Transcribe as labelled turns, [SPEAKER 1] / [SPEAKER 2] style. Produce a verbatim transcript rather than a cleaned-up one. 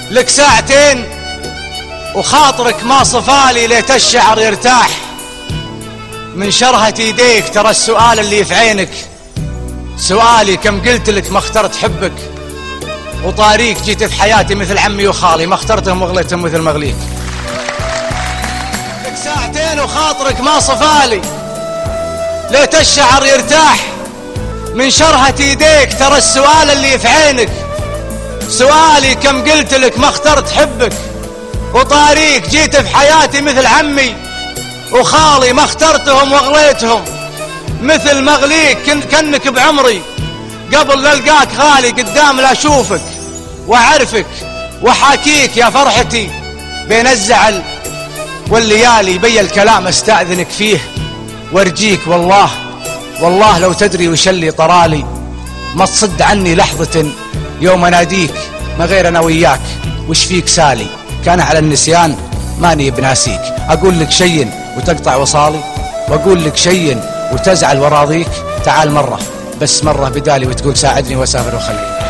[SPEAKER 1] لك ساعتين وخاطرك ما صفالي ليت الشعر يرتاح من شرهة يديك. ترى السؤال اللي في عينك سؤالي، كم قلت لك ما اخترت حبك وطاريك جيت في حياتي مثل عمي وخالي، ما اخترتهم وغليتهم مثل مغليك. لك ساعتين وخاطرك ما صفالي ليت الشعر يرتاح من شرهة يديك. ترى السؤال اللي في عينك سؤالي، كم قلت لك ما اخترت حبك وطاريك جيت في حياتي مثل عمي وخالي، ما اخترتهم واغليتهم مثل مغليك. كنك بعمري قبل للقاك غالي، قدام لا اشوفك واعرفك وحاكيك يا فرحتي بين الزعل والليالي. بي الكلام استأذنك فيه وارجيك، والله والله لو تدري وش اللي طرالي ما تصد عني لحظة يوم اناديك، ما غير انا وياك وش فيك سالي. كان على النسيان ماني بناسيك، اقول لك شيء وتقطع وصالي، واقول لك شيء وتزعل وراضيك. تعال مرة بس مرة بدالي وتقول ساعدني واسافر وخليني.